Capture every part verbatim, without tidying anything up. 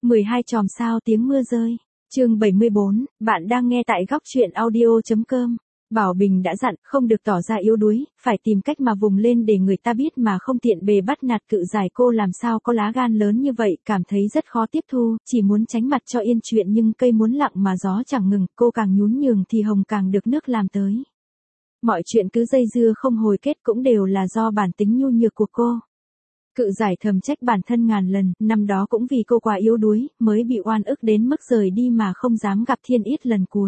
mười hai chòm sao tiếng mưa rơi. Chương bảy mươi bốn, bạn đang nghe tại góc truyện audio chấm com. Bảo Bình đã dặn không được tỏ ra yếu đuối, phải tìm cách mà vùng lên để người ta biết mà không tiện bề bắt nạt cự giải. Cô làm sao có lá gan lớn như vậy, cảm thấy rất khó tiếp thu, chỉ muốn tránh mặt cho yên chuyện nhưng cây muốn lặng mà gió chẳng ngừng, cô càng nhún nhường thì hồng càng được nước làm tới. Mọi chuyện cứ dây dưa không hồi kết cũng đều là do bản tính nhu nhược của cô. Cự giải thầm trách bản thân ngàn lần, năm đó cũng vì cô quá yếu đuối, mới bị oan ức đến mức rời đi mà không dám gặp Thiên Yết lần cuối.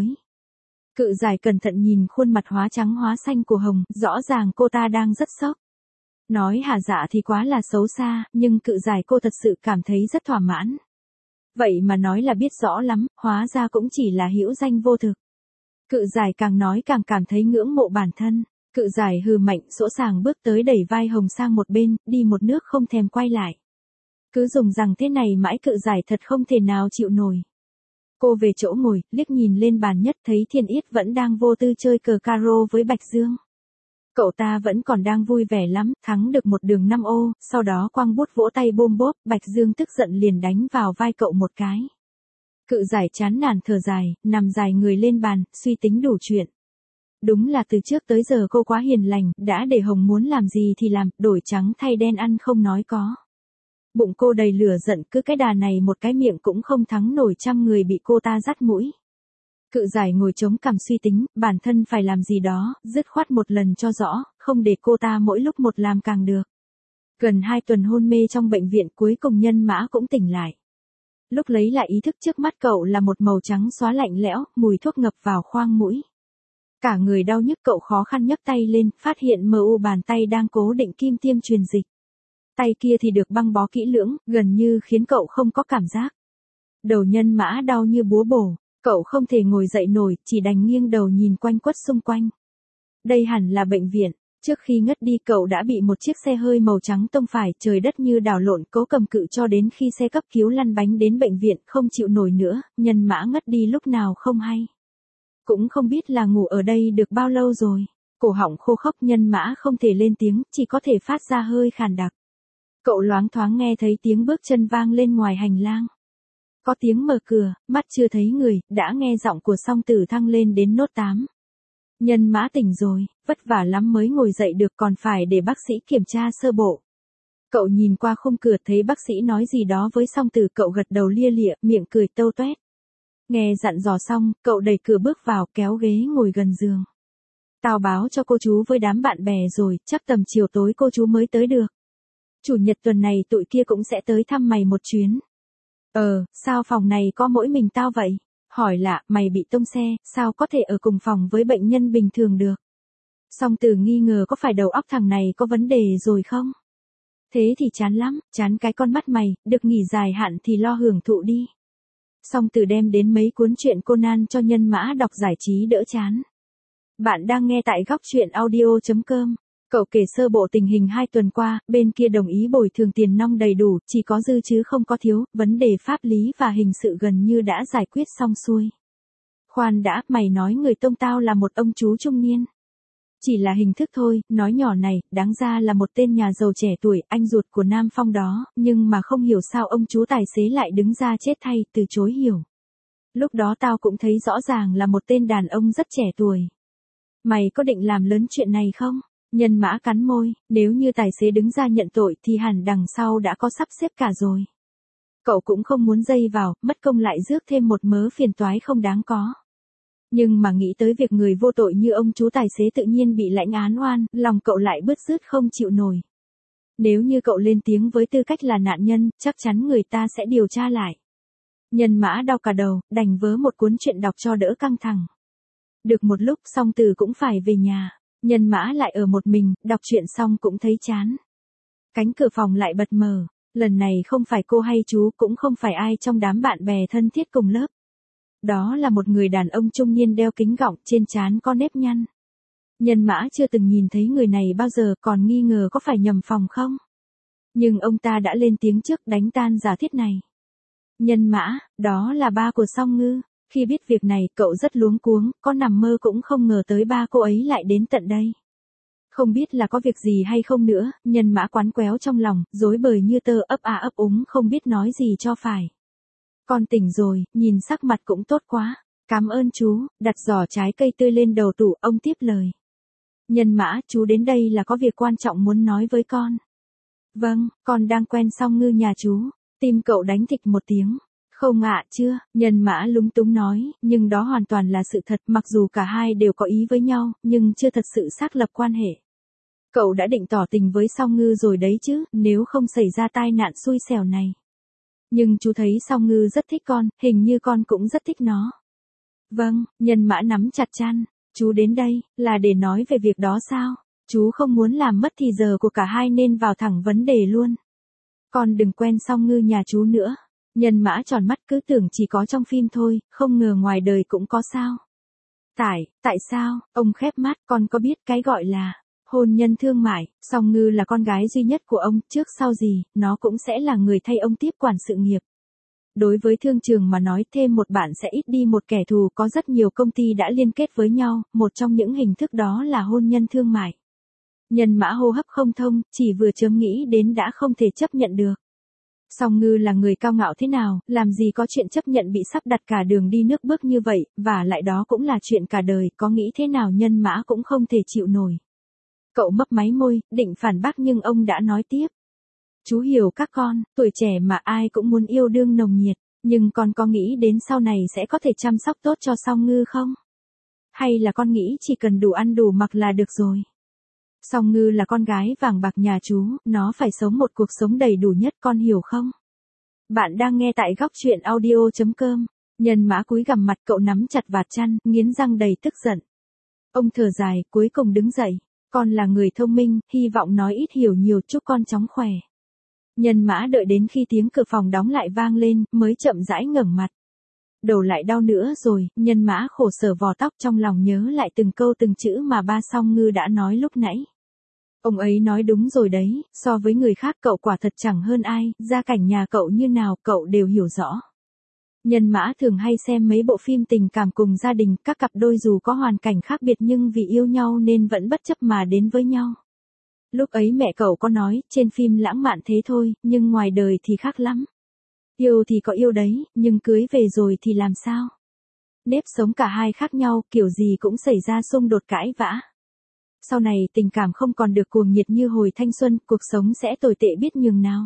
Cự giải cẩn thận nhìn khuôn mặt hóa trắng hóa xanh của Hồng, rõ ràng cô ta đang rất sốc. Nói hả dạ thì quá là xấu xa, nhưng cự giải cô thật sự cảm thấy rất thỏa mãn. Vậy mà nói là biết rõ lắm, hóa ra cũng chỉ là hữu danh vô thực. Cự giải càng nói càng cảm thấy ngưỡng mộ bản thân. Cự giải hừ mạnh sỗ sàng bước tới đẩy vai Hồng sang một bên, đi một nước không thèm quay lại. Cứ dùng rằng thế này mãi cự giải thật không thể nào chịu nổi. Cô về chỗ ngồi, liếc nhìn lên bàn nhất thấy Thiên Yết vẫn đang vô tư chơi cờ caro với Bạch Dương. Cậu ta vẫn còn đang vui vẻ lắm, thắng được một đường năm ô, sau đó quăng bút vỗ tay bôm bốp, Bạch Dương tức giận liền đánh vào vai cậu một cái. Cự giải chán nản thở dài, nằm dài người lên bàn, suy tính đủ chuyện. Đúng là từ trước tới giờ cô quá hiền lành, đã để Hồng muốn làm gì thì làm, đổi trắng thay đen ăn không nói có. Bụng cô đầy lửa giận, cứ cái đà này một cái miệng cũng không thắng nổi trăm người bị cô ta dắt mũi. Cự giải ngồi chống cằm suy tính, bản thân phải làm gì đó, dứt khoát một lần cho rõ, không để cô ta mỗi lúc một làm càng được. Gần hai tuần hôn mê trong bệnh viện cuối cùng Nhân Mã cũng tỉnh lại. Lúc lấy lại ý thức trước mắt cậu là một màu trắng xóa lạnh lẽo, mùi thuốc ngập vào khoang mũi. Cả người đau nhức cậu khó khăn nhấc tay lên, phát hiện mờ u bàn tay đang cố định kim tiêm truyền dịch. Tay kia thì được băng bó kỹ lưỡng, gần như khiến cậu không có cảm giác. Đầu Nhân Mã đau như búa bổ, cậu không thể ngồi dậy nổi, chỉ đành nghiêng đầu nhìn quanh quất xung quanh. Đây hẳn là bệnh viện, trước khi ngất đi cậu đã bị một chiếc xe hơi màu trắng tông phải, trời đất như đảo lộn, cố cầm cự cho đến khi xe cấp cứu lăn bánh đến bệnh viện, không chịu nổi nữa, Nhân Mã ngất đi lúc nào không hay. Cũng không biết là ngủ ở đây được bao lâu rồi. Cổ họng khô khốc Nhân Mã không thể lên tiếng, chỉ có thể phát ra hơi khàn đặc. Cậu loáng thoáng nghe thấy tiếng bước chân vang lên ngoài hành lang. Có tiếng mở cửa, mắt chưa thấy người, đã nghe giọng của Song Tử thăng lên đến nốt tám. Nhân Mã tỉnh rồi, vất vả lắm mới ngồi dậy được, còn phải để bác sĩ kiểm tra sơ bộ. Cậu nhìn qua khung cửa thấy bác sĩ nói gì đó với Song Tử, cậu gật đầu lia lịa, miệng cười tâu toét. Nghe dặn dò xong, cậu đẩy cửa bước vào, kéo ghế ngồi gần giường. Tao báo cho cô chú với đám bạn bè rồi, chắc tầm chiều tối cô chú mới tới được. Chủ nhật tuần này tụi kia cũng sẽ tới thăm mày một chuyến. Ờ, sao phòng này có mỗi mình tao vậy? Hỏi lạ, mày bị tông xe, sao có thể ở cùng phòng với bệnh nhân bình thường được? Song Tử nghi ngờ có phải đầu óc thằng này có vấn đề rồi không? Thế thì chán lắm, chán cái con mắt mày, được nghỉ dài hạn thì lo hưởng thụ đi. Song Tử đem đến mấy cuốn truyện Conan cho Nhân Mã đọc giải trí đỡ chán. Bạn đang nghe tại góc truyện audio chấm com. Cậu kể sơ bộ tình hình hai tuần qua, bên kia đồng ý bồi thường tiền nong đầy đủ, chỉ có dư chứ không có thiếu, vấn đề pháp lý và hình sự gần như đã giải quyết xong xuôi. Khoan đã, mày nói người tông tao là một ông chú trung niên. Chỉ là hình thức thôi, nói nhỏ này, đáng ra là một tên nhà giàu trẻ tuổi, anh ruột của Nam Phong đó, nhưng mà không hiểu sao ông chú tài xế lại đứng ra chết thay, từ chối hiểu. Lúc đó tao cũng thấy rõ ràng là một tên đàn ông rất trẻ tuổi. Mày có định làm lớn chuyện này không? Nhân Mã cắn môi, nếu như tài xế đứng ra nhận tội thì hẳn đằng sau đã có sắp xếp cả rồi. Cậu cũng không muốn dây vào, mất công lại rước thêm một mớ phiền toái không đáng có. Nhưng mà nghĩ tới việc người vô tội như ông chú tài xế tự nhiên bị lãnh án oan, lòng cậu lại bứt rứt không chịu nổi. Nếu như cậu lên tiếng với tư cách là nạn nhân, chắc chắn người ta sẽ điều tra lại. Nhân Mã đau cả đầu, đành vớ một cuốn truyện đọc cho đỡ căng thẳng. Được một lúc Song Tử cũng phải về nhà. Nhân Mã lại ở một mình, đọc truyện xong cũng thấy chán. Cánh cửa phòng lại bật mở, lần này không phải cô hay chú, cũng không phải ai trong đám bạn bè thân thiết cùng lớp. Đó là một người đàn ông trung niên đeo kính gọng, trên trán có nếp nhăn. Nhân Mã chưa từng nhìn thấy người này bao giờ, còn nghi ngờ có phải nhầm phòng không. Nhưng ông ta đã lên tiếng trước, đánh tan giả thiết này. Nhân Mã, đó là ba của Song Ngư. Khi biết việc này, cậu rất luống cuống, có nằm mơ cũng không ngờ tới ba cô ấy lại đến tận đây. Không biết là có việc gì hay không nữa, Nhân Mã quắn quéo trong lòng, rối bời như tơ, ấp a ấp úng không biết nói gì cho phải. Con tỉnh rồi, nhìn sắc mặt cũng tốt quá. Cảm ơn chú, đặt giỏ trái cây tươi lên đầu tủ, ông tiếp lời. Nhân Mã, chú đến đây là có việc quan trọng muốn nói với con. Vâng, con đang quen Song Ngư nhà chú. Tim cậu đánh thịch một tiếng. Không ạ, chưa, Nhân Mã lúng túng nói, nhưng đó hoàn toàn là sự thật, mặc dù cả hai đều có ý với nhau, nhưng chưa thật sự xác lập quan hệ. Cậu đã định tỏ tình với Song Ngư rồi đấy chứ, nếu không xảy ra tai nạn xui xẻo này. Nhưng chú thấy Song Ngư rất thích con, hình như con cũng rất thích nó. Vâng, Nhân Mã nắm chặt chăn, chú đến đây, là để nói về việc đó sao? Chú không muốn làm mất thì giờ của cả hai nên vào thẳng vấn đề luôn. Con đừng quen Song Ngư nhà chú nữa. Nhân Mã tròn mắt, cứ tưởng chỉ có trong phim thôi, không ngờ ngoài đời cũng có sao. Tại, tại sao, ông khép mắt, con có biết cái gọi là hôn nhân thương mại, Song Ngư là con gái duy nhất của ông, trước sau gì, nó cũng sẽ là người thay ông tiếp quản sự nghiệp. Đối với thương trường mà nói, thêm một bạn sẽ ít đi một kẻ thù, có rất nhiều công ty đã liên kết với nhau, một trong những hình thức đó là hôn nhân thương mại. Nhân Mã hô hấp không thông, chỉ vừa chớm nghĩ đến đã không thể chấp nhận được. Song Ngư là người cao ngạo thế nào, làm gì có chuyện chấp nhận bị sắp đặt cả đường đi nước bước như vậy, và lại đó cũng là chuyện cả đời, có nghĩ thế nào Nhân Mã cũng không thể chịu nổi. Cậu mấp máy môi, định phản bác nhưng ông đã nói tiếp. Chú hiểu các con, tuổi trẻ mà ai cũng muốn yêu đương nồng nhiệt, nhưng con có nghĩ đến sau này sẽ có thể chăm sóc tốt cho Song Ngư không? Hay là con nghĩ chỉ cần đủ ăn đủ mặc là được rồi? Song Ngư là con gái vàng bạc nhà chú, nó phải sống một cuộc sống đầy đủ nhất, con hiểu không? Bạn đang nghe tại góc truyện audio chấm com. Nhân Mã cúi gằm mặt, cậu nắm chặt vạt chăn, nghiến răng đầy tức giận. Ông thở dài, cuối cùng đứng dậy. Con là người thông minh, hy vọng nói ít hiểu nhiều, chúc con chóng khỏe. Nhân Mã đợi đến khi tiếng cửa phòng đóng lại vang lên, mới chậm rãi ngẩng mặt. Đầu lại đau nữa rồi, Nhân Mã khổ sở vò tóc, trong lòng nhớ lại từng câu từng chữ mà ba Song Ngư đã nói lúc nãy. Ông ấy nói đúng rồi đấy, so với người khác cậu quả thật chẳng hơn ai, gia cảnh nhà cậu như nào cậu đều hiểu rõ. Nhân Mã thường hay xem mấy bộ phim tình cảm cùng gia đình, các cặp đôi dù có hoàn cảnh khác biệt nhưng vì yêu nhau nên vẫn bất chấp mà đến với nhau. Lúc ấy mẹ cậu có nói, trên phim lãng mạn thế thôi, nhưng ngoài đời thì khác lắm. Yêu thì có yêu đấy, nhưng cưới về rồi thì làm sao? Nếp sống cả hai khác nhau, kiểu gì cũng xảy ra xung đột cãi vã. Sau này tình cảm không còn được cuồng nhiệt như hồi thanh xuân, cuộc sống sẽ tồi tệ biết nhường nào.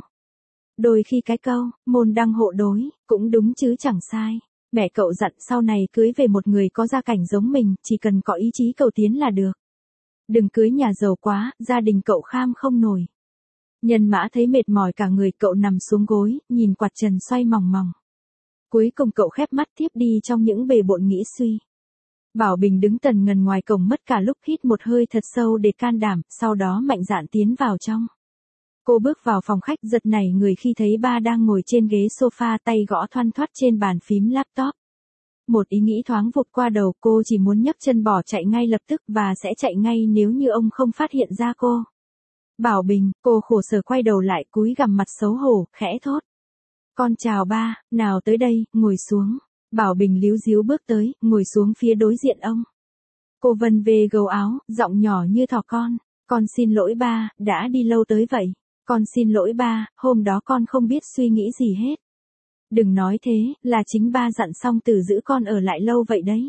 Đôi khi cái câu, môn đăng hộ đối, cũng đúng chứ chẳng sai. Mẹ cậu dặn sau này cưới về một người có gia cảnh giống mình, chỉ cần có ý chí cầu tiến là được. Đừng cưới nhà giàu quá, gia đình cậu kham không nổi. Nhân Mã thấy mệt mỏi cả người, cậu nằm xuống gối, nhìn quạt trần xoay mòng mòng. Cuối cùng cậu khép mắt tiếp đi trong những bề bộn nghĩ suy. Bảo Bình đứng tần ngần ngoài cổng mất cả lúc, hít một hơi thật sâu để can đảm, sau đó mạnh dạn tiến vào trong. Cô bước vào phòng khách, giật nảy người khi thấy ba đang ngồi trên ghế sofa, tay gõ thoăn thoắt trên bàn phím laptop. Một ý nghĩ thoáng vụt qua đầu, cô chỉ muốn nhấc chân bỏ chạy ngay lập tức, và sẽ chạy ngay nếu như ông không phát hiện ra cô. Bảo Bình, cô khổ sở quay đầu lại, cúi gằm mặt xấu hổ, khẽ thốt. Con chào ba, nào tới đây, ngồi xuống. Bảo Bình líu díu bước tới, ngồi xuống phía đối diện ông. Cô vân về gấu áo, giọng nhỏ như thỏ con. Con xin lỗi ba, đã đi lâu tới vậy. Con xin lỗi ba, hôm đó con không biết suy nghĩ gì hết. Đừng nói thế, là chính ba dặn Song Tử giữ con ở lại lâu vậy đấy.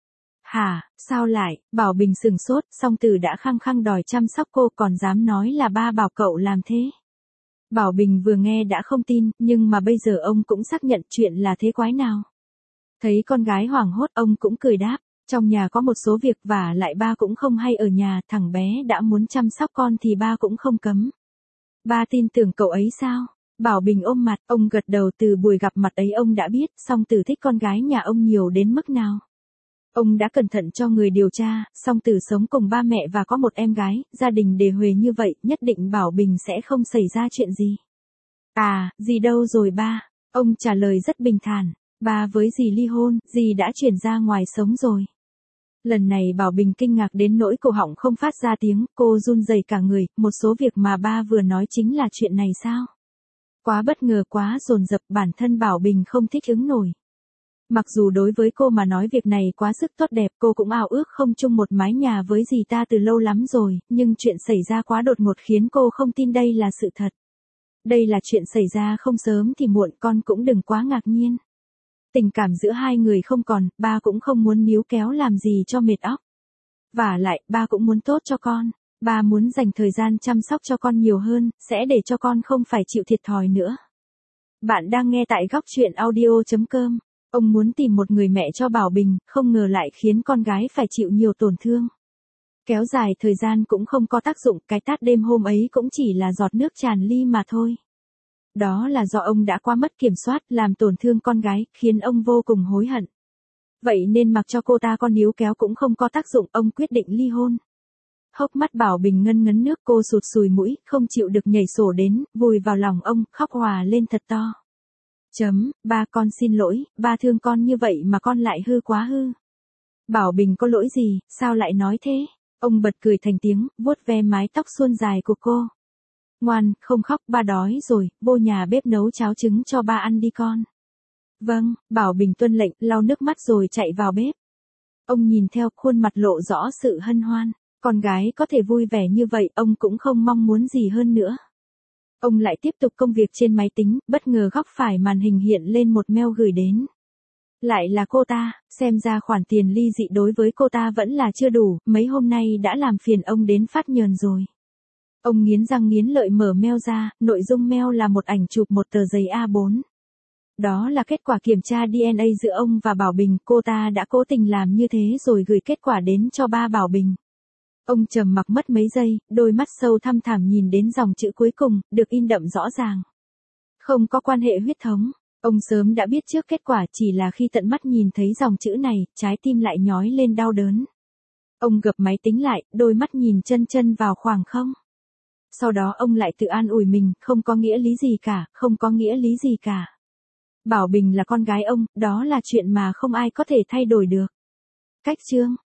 Hả, sao lại? Bảo Bình sừng sốt, Song Tử đã khăng khăng đòi chăm sóc cô, còn dám nói là ba bảo cậu làm thế. Bảo Bình vừa nghe đã không tin, nhưng mà bây giờ ông cũng xác nhận chuyện là thế quái nào. Thấy con gái hoảng hốt, ông cũng cười đáp, trong nhà có một số việc và lại ba cũng không hay ở nhà, thằng bé đã muốn chăm sóc con thì ba cũng không cấm. Ba tin tưởng cậu ấy sao? Bảo Bình ôm mặt, ông gật đầu, từ buổi gặp mặt ấy ông đã biết Song Tử thích con gái nhà ông nhiều đến mức nào. Ông đã cẩn thận cho người điều tra, Song Tử sống cùng ba mẹ và có một em gái, gia đình đề huề như vậy, nhất định Bảo Bình sẽ không xảy ra chuyện gì. À, gì đâu rồi ba? Ông trả lời rất bình thản, ba với dì ly hôn, dì đã chuyển ra ngoài sống rồi. Lần này Bảo Bình kinh ngạc đến nỗi cổ họng không phát ra tiếng, cô run rẩy cả người, một số việc mà ba vừa nói chính là chuyện này sao? Quá bất ngờ, quá dồn dập, bản thân Bảo Bình không thích ứng nổi. Mặc dù đối với cô mà nói việc này quá sức tốt đẹp, cô cũng ao ước không chung một mái nhà với dì ta từ lâu lắm rồi, nhưng chuyện xảy ra quá đột ngột khiến cô không tin đây là sự thật. Đây là chuyện xảy ra không sớm thì muộn, con cũng đừng quá ngạc nhiên. Tình cảm giữa hai người không còn, ba cũng không muốn níu kéo làm gì cho mệt óc. Vả lại, ba cũng muốn tốt cho con. Ba muốn dành thời gian chăm sóc cho con nhiều hơn, sẽ để cho con không phải chịu thiệt thòi nữa. Bạn đang nghe tại góc chuyện audio chấm com. Ông muốn tìm một người mẹ cho Bảo Bình, không ngờ lại khiến con gái phải chịu nhiều tổn thương. Kéo dài thời gian cũng không có tác dụng, cái tát đêm hôm ấy cũng chỉ là giọt nước tràn ly mà thôi. Đó là do ông đã quá mất kiểm soát, làm tổn thương con gái, khiến ông vô cùng hối hận. Vậy nên mặc cho cô ta con níu kéo cũng không có tác dụng, ông quyết định ly hôn. Hốc mắt Bảo Bình ngân ngấn nước, cô sụt sùi mũi, không chịu được nhảy sổ đến, vùi vào lòng ông, khóc hòa lên thật to. Chấm, ba con xin lỗi, ba thương con như vậy mà con lại hư quá hư. Bảo Bình có lỗi gì, sao lại nói thế? Ông bật cười thành tiếng, vuốt ve mái tóc suôn dài của cô. Ngoan, không khóc, ba đói rồi, vô nhà bếp nấu cháo trứng cho ba ăn đi con. Vâng, Bảo Bình tuân lệnh, lau nước mắt rồi chạy vào bếp. Ông nhìn theo, khuôn mặt lộ rõ sự hân hoan. Con gái có thể vui vẻ như vậy, ông cũng không mong muốn gì hơn nữa. Ông lại tiếp tục công việc trên máy tính, bất ngờ góc phải màn hình hiện lên một mail gửi đến. Lại là cô ta, xem ra khoản tiền ly dị đối với cô ta vẫn là chưa đủ, mấy hôm nay đã làm phiền ông đến phát nhờn rồi. Ông nghiến răng nghiến lợi mở mail ra, nội dung mail là một ảnh chụp một tờ giấy A bốn. Đó là kết quả kiểm tra đê en a giữa ông và Bảo Bình, cô ta đã cố tình làm như thế rồi gửi kết quả đến cho ba Bảo Bình. Ông trầm mặc mất mấy giây, đôi mắt sâu thăm thẳm nhìn đến dòng chữ cuối cùng, được in đậm rõ ràng. Không có quan hệ huyết thống, ông sớm đã biết trước kết quả, chỉ là khi tận mắt nhìn thấy dòng chữ này, trái tim lại nhói lên đau đớn. Ông gập máy tính lại, đôi mắt nhìn chân chân vào khoảng không. Sau đó ông lại tự an ủi mình, không có nghĩa lý gì cả, không có nghĩa lý gì cả. Bảo Bình là con gái ông, đó là chuyện mà không ai có thể thay đổi được. Cách chương